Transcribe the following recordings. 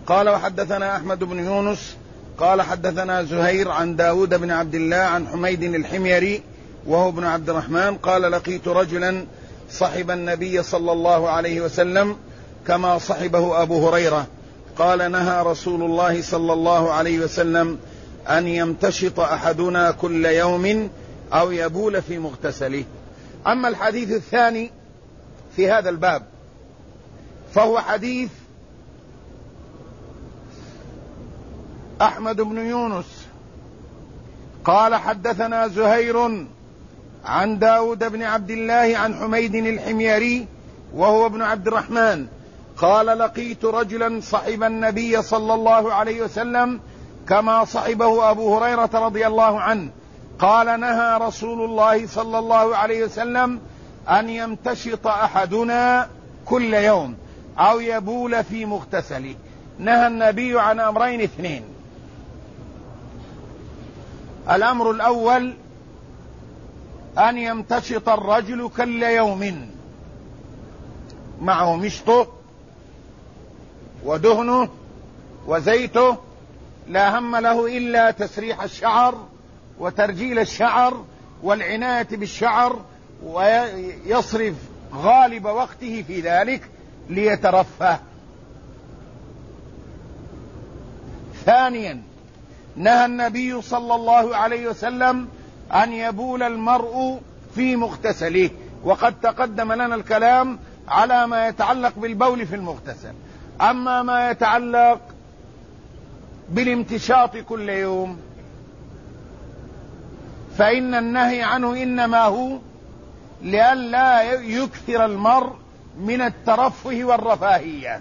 قال وحدثنا أحمد بن يونس قال حدثنا زهير عن داود بن عبد الله عن حميد الحميري وهو ابن عبد الرحمن قال لقيت رجلا صحب النبي صلى الله عليه وسلم كما صحبه أبو هريرة قال نهى رسول الله صلى الله عليه وسلم أن يمتشط أحدنا كل يوم أو يبول في مغتسله. أما الحديث الثاني في هذا الباب فهو حديث أحمد بن يونس قال حدثنا زهير عن داود بن عبد الله عن حميد الحميري وهو ابن عبد الرحمن قال لقيت رجلا صحب النبي صلى الله عليه وسلم كما صحبه أبو هريرة رضي الله عنه قال نهى رسول الله صلى الله عليه وسلم أن يمتشط أحدنا كل يوم أو يبول في مغتسله. نهى النبي عن أمرين اثنين. الأمر الأول أن يمتشط الرجل كل يوم معه مشطه ودهنه وزيته لا هم له إلا تسريح الشعر وترجيل الشعر والعناية بالشعر ويصرف غالب وقته في ذلك ليترفه. ثانيا نهى النبي صلى الله عليه وسلم أن يبول المرء في مغتسله وقد تقدم لنا الكلام على ما يتعلق بالبول في المغتسل. أما ما يتعلق بالامتشاط كل يوم فإن النهي عنه إنما هو لئلا يكثر المرء من الترفه والرفاهية،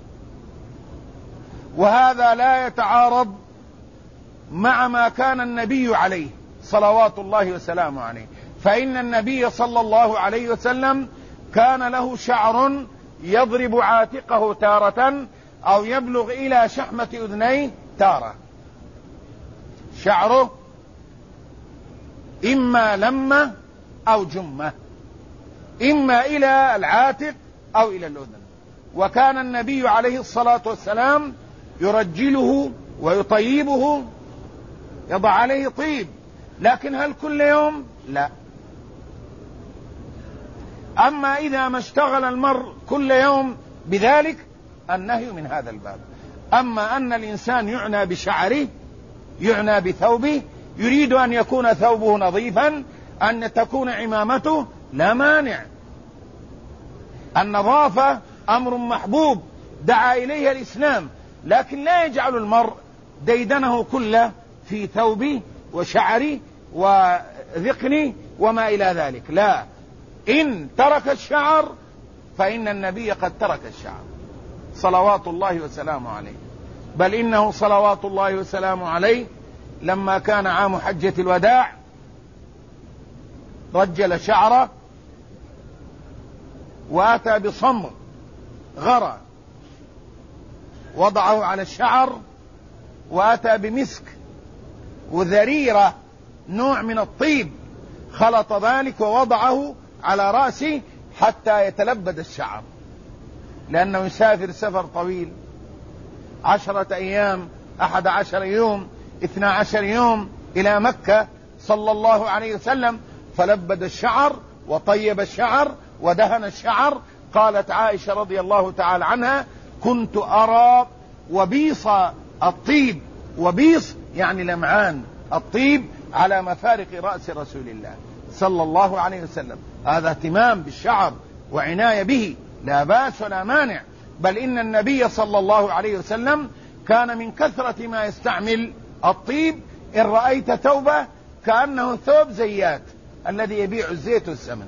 وهذا لا يتعارض مع ما كان النبي عليه صلوات الله وسلامه عليه. فإن النبي صلى الله عليه وسلم كان له شعر يضرب عاتقه تارة أو يبلغ إلى شحمة أذنيه تارة. شعره إما لمة أو جمة، إما إلى العاتق أو إلى الأذن. وكان النبي عليه الصلاة والسلام يرجله ويطيبه، يضع عليه طيب، لكن هل كل يوم؟ لا. أما إذا ما اشتغل المرء كل يوم بذلك النهي من هذا الباب. أما أن الإنسان يعنى بشعره، يعنى بثوبه، يريد أن يكون ثوبه نظيفا، أن تكون عمامته، لا مانع. النظافة أمر محبوب دعا إليه الإسلام، لكن لا يجعل المرء ديدنه كله في ثوبه وشعره وذقنه وما إلى ذلك. لا، إن ترك الشعر فإن النبي قد ترك الشعر صلوات الله وسلامه عليه. بل إنه صلوات الله وسلامه عليه لما كان عام حجة الوداع رجل شعره وأتى بصمغ غرى وضعه على الشعر، وأتى بمسك وذريرة نوع من الطيب، خلط ذلك ووضعه على رأسه حتى يتلبد الشعر، لأنه يسافر سفر طويل 10 أيام 11 يوم 12 يوم إلى مكة صلى الله عليه وسلم، فلبد الشعر وطيب الشعر ودهن الشعر. قالت عائشة رضي الله تعالى عنها كنت أرى وبيص الطيب، وبيص يعني لمعان الطيب، على مفارق رأس رسول الله صلى الله عليه وسلم. هذا اهتمام بالشعر وعناية به، لا بأس ولا مانع. بل إن النبي صلى الله عليه وسلم كان من كثرة ما يستعمل الطيب، إن رأيت ثوبه كأنه ثوب زيات الذي يبيع الزيت والسمن،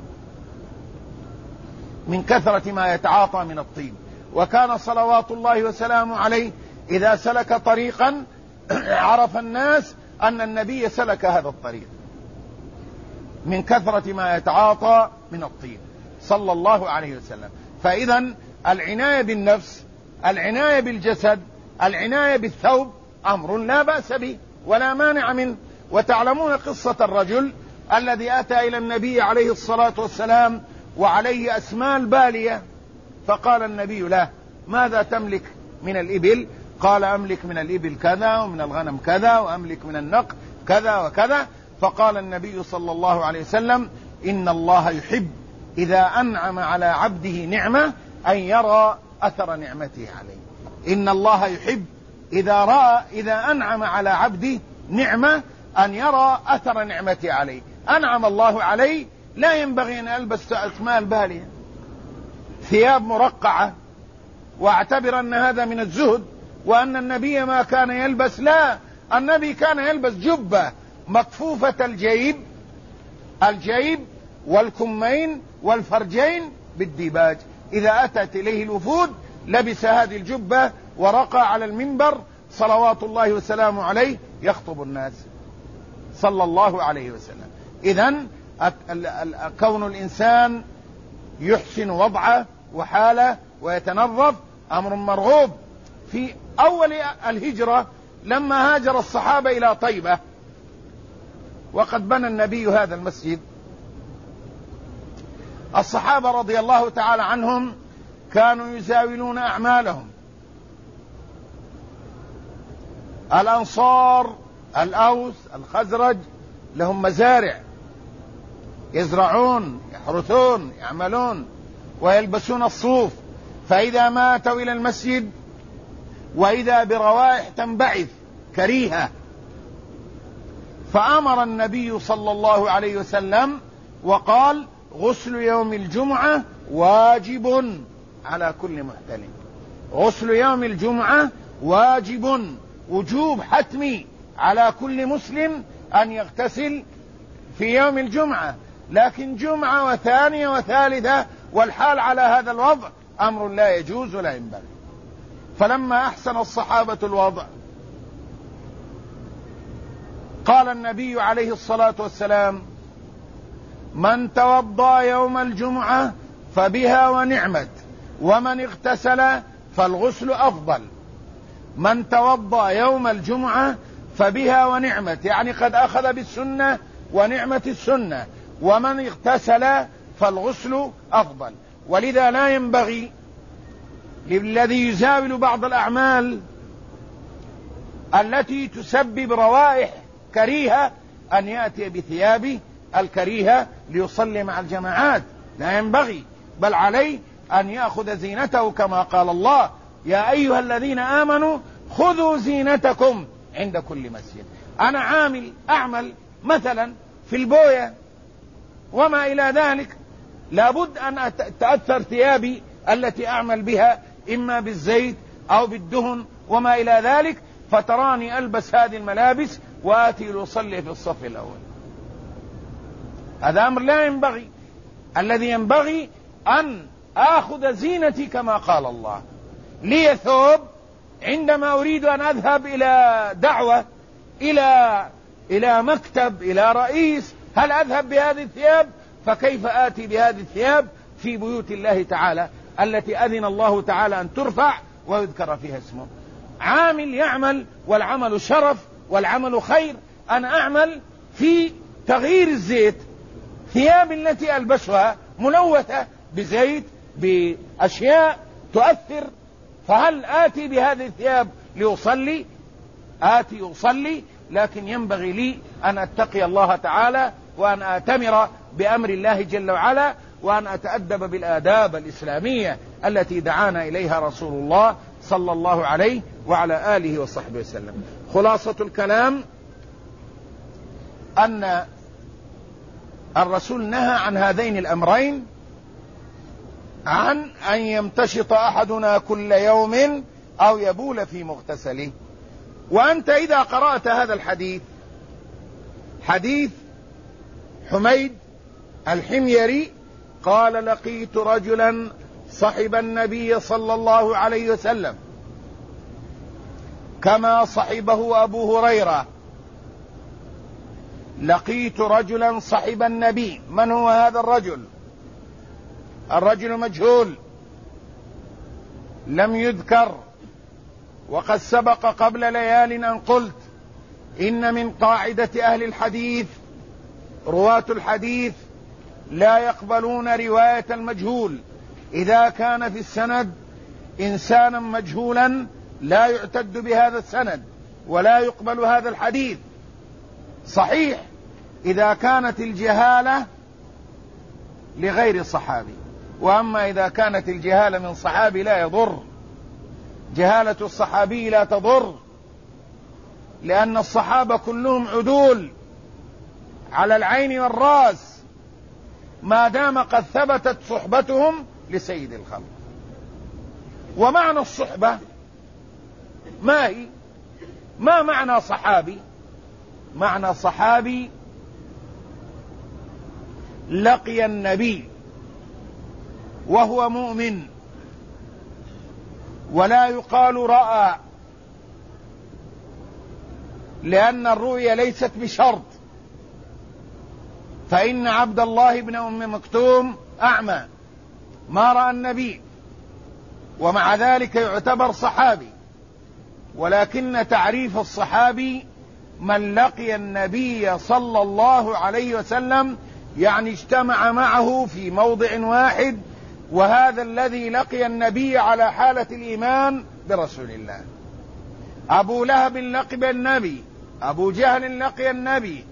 من كثرة ما يتعاطى من الطيب. وكان صلوات الله وسلامه عليه إذا سلك طريقا عرف الناس أن النبي سلك هذا الطريق من كثرة ما يتعاطى من الطيب صلى الله عليه وسلم. فإذا العناية بالنفس، العناية بالجسد، العناية بالثوب أمر لا بأس به ولا مانع منه. وتعلمون قصة الرجل الذي أتى إلى النبي عليه الصلاة والسلام وعليه أسمال بالية، فقال النبي له ماذا تملك من الإبل؟ قال أملك من الإبل كذا ومن الغنم كذا وأملك من النق كذا وكذا. فقال النبي صلى الله عليه وسلم إن الله يحب إذا أنعم على عبده نعمة أن يرى أثر نعمته عليه. إن الله يحب إذا أنعم على عبده نعمة أن يرى أثر نعمته عليه. أنعم الله عليه، لا ينبغي أن ألبس أثمان بالية ثياب مرقعة واعتبر أن هذا من الزهد وأن النبي ما كان يلبس. لا، النبي كان يلبس جبة مكفوفة الجيب والكمين والفرجين بالديباج. إذا أتت إليه الوفود لبس هذه الجبة ورقى على المنبر صلوات الله وسلامه عليه يخطب الناس صلى الله عليه وسلم. إذن كون الإنسان يحسن وضعه وحاله ويتنظف أمر مرغوب. في أول الهجرة لما هاجر الصحابة إلى طيبة وقد بنى النبي هذا المسجد، الصحابة رضي الله تعالى عنهم كانوا يزاولون أعمالهم. الأنصار الأوس الخزرج لهم مزارع، يزرعون يحرثون يعملون ويلبسون الصوف، فإذا ماتوا إلى المسجد وإذا بروائح تنبعث كريهة، فأمر النبي صلى الله عليه وسلم وقال غسل يوم الجمعة واجب على كل محتلم. غسل يوم الجمعة واجب، وجوب حتمي على كل مسلم أن يغتسل في يوم الجمعة. لكن جمعة وثانية وثالثة والحال على هذا الوضع أمر لا يجوز ولا ينبغي. فلما أحسن الصحابة الوضع قال النبي عليه الصلاة والسلام من توضأ يوم الجمعة فبها ونعمت، ومن اغتسل فالغسل أفضل. من توضأ يوم الجمعة فبها ونعمت، يعني قد أخذ بالسنة ونعمة السنة، ومن اغتسل فالغسل أفضل. ولذا لا ينبغي للذي يزاول بعض الأعمال التي تسبب روائح كريهة أن يأتي بثيابه الكريهة ليصلي مع الجماعات، لا ينبغي، بل عليه أن يأخذ زينته كما قال الله يا أيها الذين آمنوا خذوا زينتكم عند كل مسجد. أنا أعمل مثلا في البوية وما إلى ذلك، لابد أن تأثر ثيابي التي أعمل بها إما بالزيت أو بالدهن وما إلى ذلك، فتراني ألبس هذه الملابس وآتي لأصلي في الصف الأول. هذا أمر لا ينبغي. الذي ينبغي أن آخذ زينتي كما قال الله. لي ثوب عندما أريد أن أذهب إلى دعوة إلى مكتب إلى رئيس، هل أذهب بهذه الثياب؟ فكيف آتي بهذه الثياب في بيوت الله تعالى التي أذن الله تعالى أن ترفع ويذكر فيها اسمه؟ عامل يعمل والعمل شرف والعمل خير. أنا أعمل في تغيير الزيت، ثياب التي ألبسها ملوثة بزيت بأشياء تؤثر، فهل آتي بهذه الثياب لأصلي؟ آتي أصلي، لكن ينبغي لي أن أتقي الله تعالى وأن آتمر بأمر الله جل وعلا، وأن أتأدب بالآداب الإسلامية التي دعانا إليها رسول الله صلى الله عليه وعلى آله وصحبه وسلم. خلاصة الكلام أن الرسول نهى عن هذين الأمرين، عن أن يمتشط أحدنا كل يوم أو يبول في مغتسله. وأنت إذا قرأت هذا الحديث، حديث حميد الحميري قال لقيت رجلا صحب النبي صلى الله عليه وسلم كما صحبه أبو هريرة. لقيت رجلا صحب النبي. من هو هذا الرجل؟ الرجل مجهول لم يذكر، وقد سبق قبل ليال أن قلت إن من قاعدة أهل الحديث رواة الحديث لا يقبلون رواية المجهول. إذا كان في السند إنسانا مجهولا لا يعتد بهذا السند ولا يقبل هذا الحديث. صحيح إذا كانت الجهالة لغير الصحابي، وأما إذا كانت الجهالة من صحابي لا يضر. جهالة الصحابي لا تضر، لأن الصحابة كلهم عدول على العين والرأس ما دام قد ثبتت صحبتهم لسيد الخلق. ومعنى الصحبة ما هي؟ ما معنى صحابي؟ معنى صحابي لقي النبي وهو مؤمن، ولا يقال رأى، لأن الرؤيا ليست بشرط، فإن عبد الله بن أم مكتوم أعمى ما رأى النبي، ومع ذلك يعتبر صحابي. ولكن تعريف الصحابي من لقي النبي صلى الله عليه وسلم، يعني اجتمع معه في موضع واحد، وهذا الذي لقي النبي على حالة الإيمان برسول الله. أبو لهب لقي النبي، أبو جهل لقي النبي،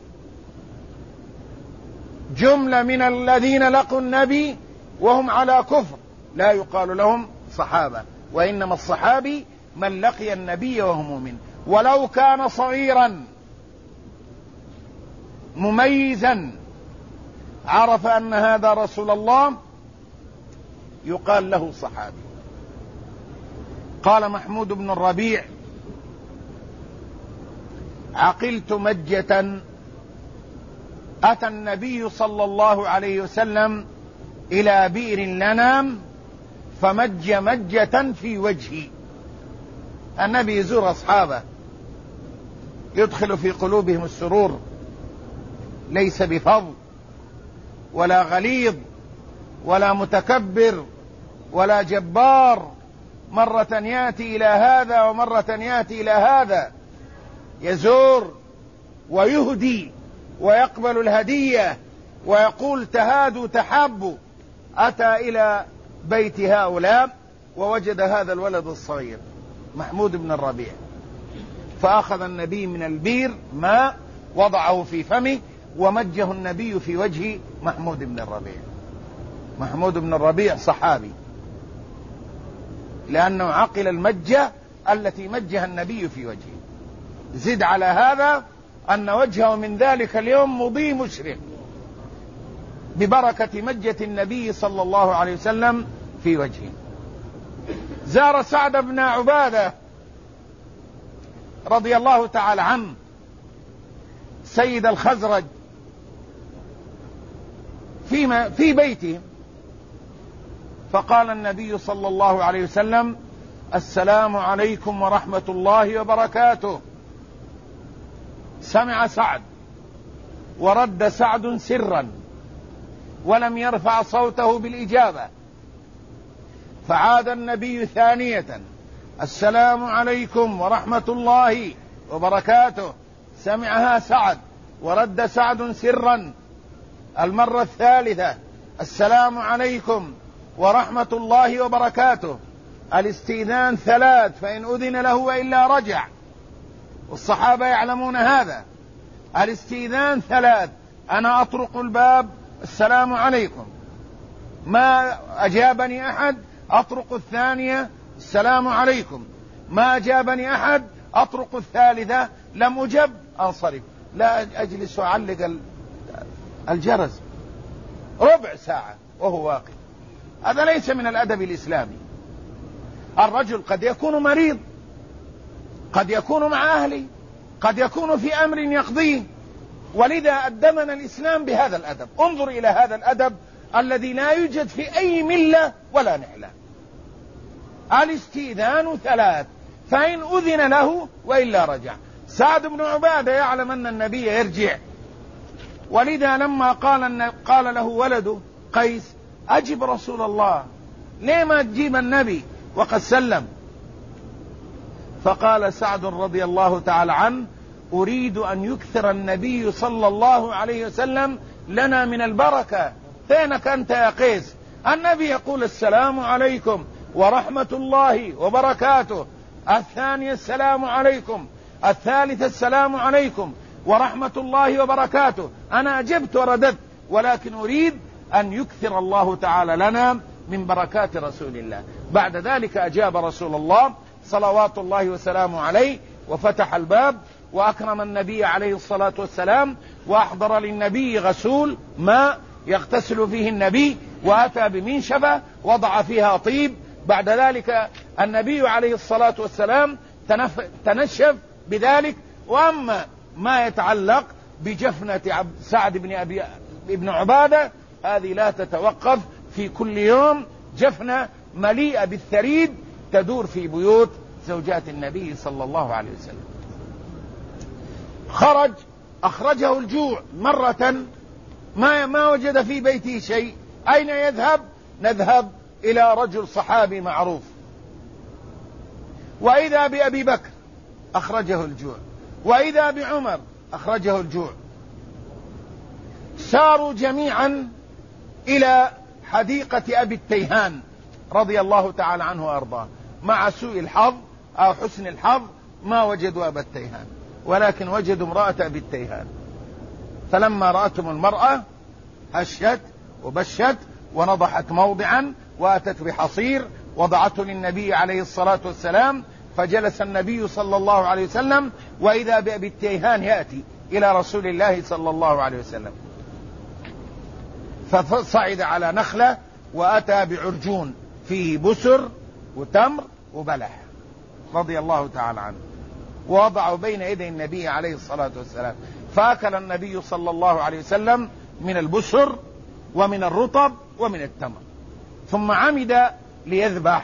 جملة من الذين لقوا النبي وهم على كفر لا يقال لهم صحابة، وإنما الصحابي من لقي النبي وهو مؤمن، ولو كان صغيرا مميزا عرف أن هذا رسول الله يقال له صحابي. قال محمود بن الربيع: عقلت مجة أتى النبي صلى الله عليه وسلم إلى بئر لنا فمج مجة في وجهي. النبي يزور أصحابه يدخل في قلوبهم السرور، ليس بفظ ولا غليظ ولا متكبر ولا جبار، مرة يأتي إلى هذا ومرة يأتي إلى هذا، يزور ويهدي ويقبل الهدية ويقول تهادوا تحابوا. أتى إلى بيت هؤلاء ووجد هذا الولد الصغير محمود بن الربيع، فأخذ النبي من البير ماء وضعه في فمه ومجه النبي في وجه محمود بن الربيع. محمود بن الربيع صحابي، لأنه عقل المجة التي مجها النبي في وجهه. زد على هذا أن وجهه من ذلك اليوم مضيء مشرق ببركة مجة النبي صلى الله عليه وسلم في وجهه. زار سعد بن عبادة رضي الله تعالى عنه سيد الخزرج في بيته، فقال النبي صلى الله عليه وسلم: السلام عليكم ورحمة الله وبركاته. سمع سعد ورد سعد سرا ولم يرفع صوته بالإجابة، فعاد النبي ثانية: السلام عليكم ورحمة الله وبركاته. سمعها سعد ورد سعد سرا المرة الثالثة: السلام عليكم ورحمة الله وبركاته. الاستئذان 3، فإن أذن له وإلا رجع، والصحابة يعلمون هذا. الاستئذان 3، أنا أطرق الباب: السلام عليكم، ما أجابني أحد أطرق الثانية: السلام عليكم، ما أجابني أحد أطرق الثالثة، لم أجب أنصرف، لا أجلس أعلق الجرس ربع ساعة وهو واقف. هذا ليس من الأدب الإسلامي. الرجل قد يكون مريض، قد يكون مع أهله، قد يكون في أمر يقضيه، ولذا أدبنا الإسلام بهذا الأدب. انظر إلى هذا الأدب الذي لا يوجد في أي ملة ولا نحلة. الاستئذان 3، فإن أذن له وإلا رجع. سعد بن عبادة يعلم أن النبي يرجع، ولذا لما قال له ولده قيس: أجب رسول الله، ليه ما تجيب النبي وقد سلم؟ فقال سعد رضي الله تعالى عنه: أريد أن يكثر النبي صلى الله عليه وسلم لنا من البركة. فينك أنت يا قيس؟ النبي يقول: السلام عليكم ورحمة الله وبركاته، الثانية السلام عليكم، الثالثة السلام عليكم ورحمة الله وبركاته. أنا أجبت ورددت، ولكن أريد أن يكثر الله تعالى لنا من بركات رسول الله. بعد ذلك أجاب رسول الله صلوات الله وسلامه عليه، وفتح الباب وأكرم النبي عليه الصلاة والسلام، وأحضر للنبي غسول ماء يغتسل فيه النبي، وأتى بمنشفة وضع فيها طيب. بعد ذلك النبي عليه الصلاة والسلام تنشف بذلك. وأما ما يتعلق بجفنة سعد بن عبادة، هذه لا تتوقف، في كل يوم جفنة مليئة بالثريد تدور في بيوت زوجات النبي صلى الله عليه وسلم. أخرجه الجوع مرة، ما وجد في بيته شيء. أين يذهب؟ نذهب إلى رجل صحابي معروف، وإذا بأبي بكر أخرجه الجوع، وإذا بعمر أخرجه الجوع. ساروا جميعا إلى حديقة أبي التيهان رضي الله تعالى عنه وأرضاه. مع سوء الحظ أو حسن الحظ ما وجدوا أبا التيهان، ولكن وجدوا امرأة أبي التيهان. فلما رأتهم المرأة هشت وبشت ونضحت موضعا، وأتت بحصير وضعته للنبي عليه الصلاة والسلام. فجلس النبي صلى الله عليه وسلم، وإذا بأبي التيهان يأتي إلى رسول الله صلى الله عليه وسلم، فصعد على نخلة وأتى بعرجون فيه بسر وتمر وبلح رضي الله تعالى عنه، ووضعه بين يدي النبي عليه الصلاة والسلام. فأكل النبي صلى الله عليه وسلم من البسر ومن الرطب ومن التمر، ثم عمد ليذبح،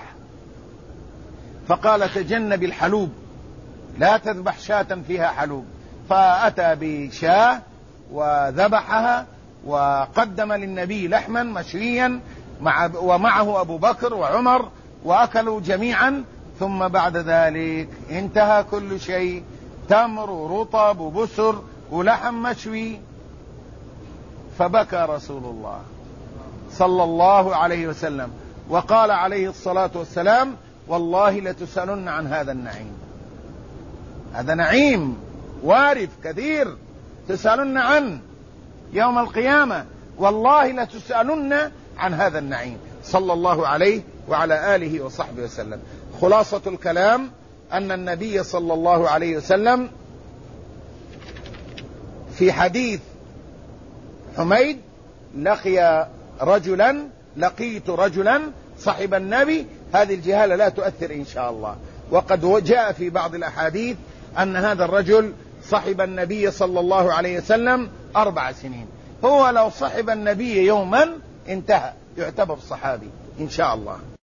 فقال تجنب الحلوب، لا تذبح شاة فيها حلوب. فأتى بشاة وذبحها وقدم للنبي لحما مشويا ومعه أبو بكر وعمر، وأكلوا جميعا. ثم بعد ذلك انتهى كل شيء، تمر ورطب وبسر ولحم مشوي. فبكى رسول الله صلى الله عليه وسلم، وقال عليه الصلاة والسلام والله لتسألن عن هذا النعيم. هذا نعيم وارث كثير تسألن عنه يوم القيامة، والله لتسألن عن هذا النعيم، صلى الله عليه وعلى آله وصحبه وسلم. خلاصة الكلام أن النبي صلى الله عليه وسلم في حديث حميد لقيت رجلا صحب النبي، هذه الجهالة لا تؤثر إن شاء الله. وقد جاء في بعض الأحاديث أن هذا الرجل صحب النبي صلى الله عليه وسلم 4 سنين. هو لو صحب النبي يوما انتهى، يعتبر صحابي إن شاء الله.